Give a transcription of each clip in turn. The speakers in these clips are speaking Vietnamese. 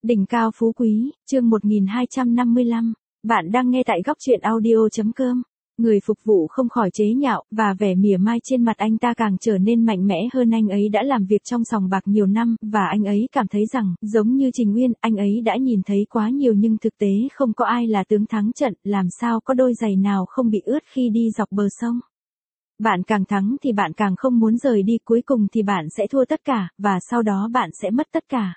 Đỉnh cao phú quý, chương 1255. Bạn đang nghe tại góc truyện audio.com. Người phục vụ không khỏi chế nhạo, và vẻ mỉa mai trên mặt anh ta càng trở nên mạnh mẽ hơn. Anh ấy đã làm việc trong sòng bạc nhiều năm, và anh ấy cảm thấy rằng, giống như Trình Uyên, anh ấy đã nhìn thấy quá nhiều nhưng thực tế không có ai là tướng thắng trận, làm sao có đôi giày nào không bị ướt khi đi dọc bờ sông. Bạn càng thắng thì bạn càng không muốn rời đi, cuối cùng thì bạn sẽ thua tất cả, và sau đó bạn sẽ mất tất cả.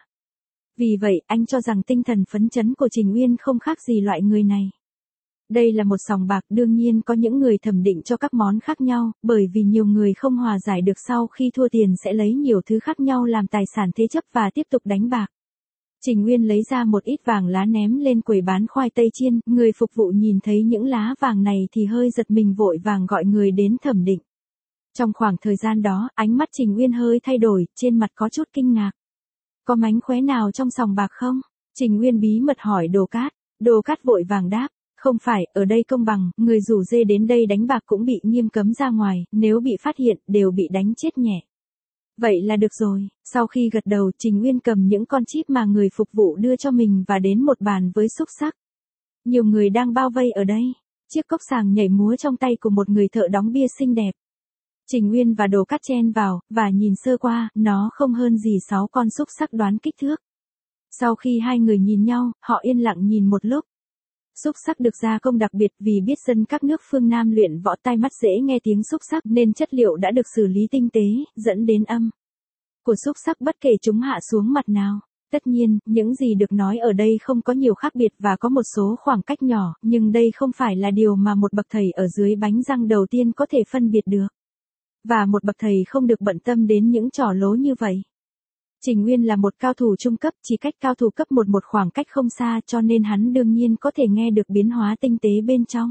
Vì vậy, anh cho rằng tinh thần phấn chấn của Trình Uyên không khác gì loại người này. Đây là một sòng bạc, đương nhiên có những người thẩm định cho các món khác nhau, bởi vì nhiều người không hòa giải được sau khi thua tiền sẽ lấy nhiều thứ khác nhau làm tài sản thế chấp và tiếp tục đánh bạc. Trình Uyên lấy ra một ít vàng lá ném lên quầy bán khoai tây chiên, người phục vụ nhìn thấy những lá vàng này thì hơi giật mình, vội vàng gọi người đến thẩm định. Trong khoảng thời gian đó, ánh mắt Trình Uyên hơi thay đổi, trên mặt có chút kinh ngạc. Có mánh khóe nào trong sòng bạc không? Trình Uyên bí mật hỏi Đồ Cát. Đồ Cát vội vàng đáp. Không phải, ở đây công bằng, người rủ dê đến đây đánh bạc cũng bị nghiêm cấm ra ngoài, nếu bị phát hiện, đều bị đánh chết nhẹ. Vậy là được rồi. Sau khi gật đầu, Trình Uyên cầm những con chip mà người phục vụ đưa cho mình và đến một bàn với xúc xắc. Nhiều người đang bao vây ở đây. Chiếc cốc sàng nhảy múa trong tay của một người thợ đóng bia xinh đẹp. Trình Uyên và Đồ Cát chen vào, và nhìn sơ qua, nó không hơn gì 6 con xúc xắc đoán kích thước. Sau khi hai người nhìn nhau, họ yên lặng nhìn một lúc. Xúc xắc được gia công đặc biệt vì biết dân các nước phương Nam luyện võ tai mắt dễ nghe tiếng xúc xắc nên chất liệu đã được xử lý tinh tế, dẫn đến âm của xúc xắc bất kể chúng hạ xuống mặt nào. Tất nhiên, những gì được nói ở đây không có nhiều khác biệt và có một số khoảng cách nhỏ, nhưng đây không phải là điều mà một bậc thầy ở dưới bánh răng đầu tiên có thể phân biệt được. Và một bậc thầy không được bận tâm đến những trò lố như vậy. Trình Uyên là một cao thủ trung cấp, chỉ cách cao thủ cấp 1 một khoảng cách không xa, cho nên hắn đương nhiên có thể nghe được biến hóa tinh tế bên trong.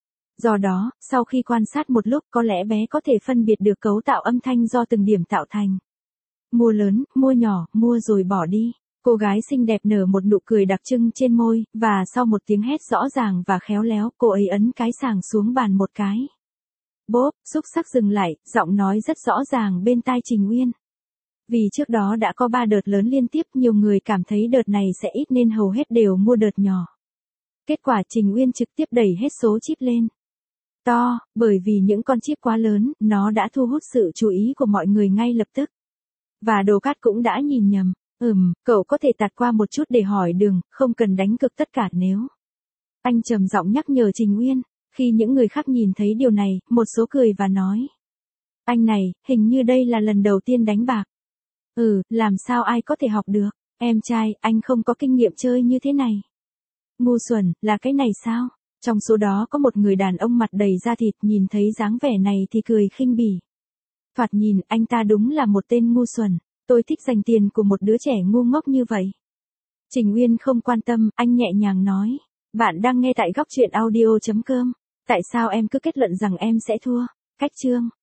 Do đó, sau khi quan sát một lúc, có lẽ bé có thể phân biệt được cấu tạo âm thanh do từng điểm tạo thành. Mua lớn, mua nhỏ, mua rồi bỏ đi. Cô gái xinh đẹp nở một nụ cười đặc trưng trên môi, và sau một tiếng hét rõ ràng và khéo léo, cô ấy ấn cái sàng xuống bàn một cái. Bốp, xúc xắc dừng lại, giọng nói rất rõ ràng bên tai Trình Uyên. Vì trước đó đã có 3 đợt lớn liên tiếp, nhiều người cảm thấy đợt này sẽ ít nên hầu hết đều mua đợt nhỏ. Kết quả Trình Uyên trực tiếp đẩy hết số chip lên. To, bởi vì những con chip quá lớn, nó đã thu hút sự chú ý của mọi người ngay lập tức. Và Đồ Cát cũng đã nhìn nhầm. Cậu có thể tạt qua một chút để hỏi đường, không cần đánh cược tất cả nếu. Anh trầm giọng nhắc nhở Trình Uyên. Khi những người khác nhìn thấy điều này, một số cười và nói. Anh này, hình như đây là lần đầu tiên đánh bạc. Làm sao ai có thể học được? Em trai, anh không có kinh nghiệm chơi như thế này. Ngu xuẩn, là cái này sao? Trong số đó có một người đàn ông mặt đầy da thịt, nhìn thấy dáng vẻ này thì cười khinh bỉ. Thoạt nhìn, anh ta đúng là một tên ngu xuẩn. Tôi thích dành tiền của một đứa trẻ ngu ngốc như vậy. Trình Uyên không quan tâm, anh nhẹ nhàng nói. Bạn đang nghe tại góc truyện audio.com. Tại sao em cứ kết luận rằng em sẽ thua? Cách chương.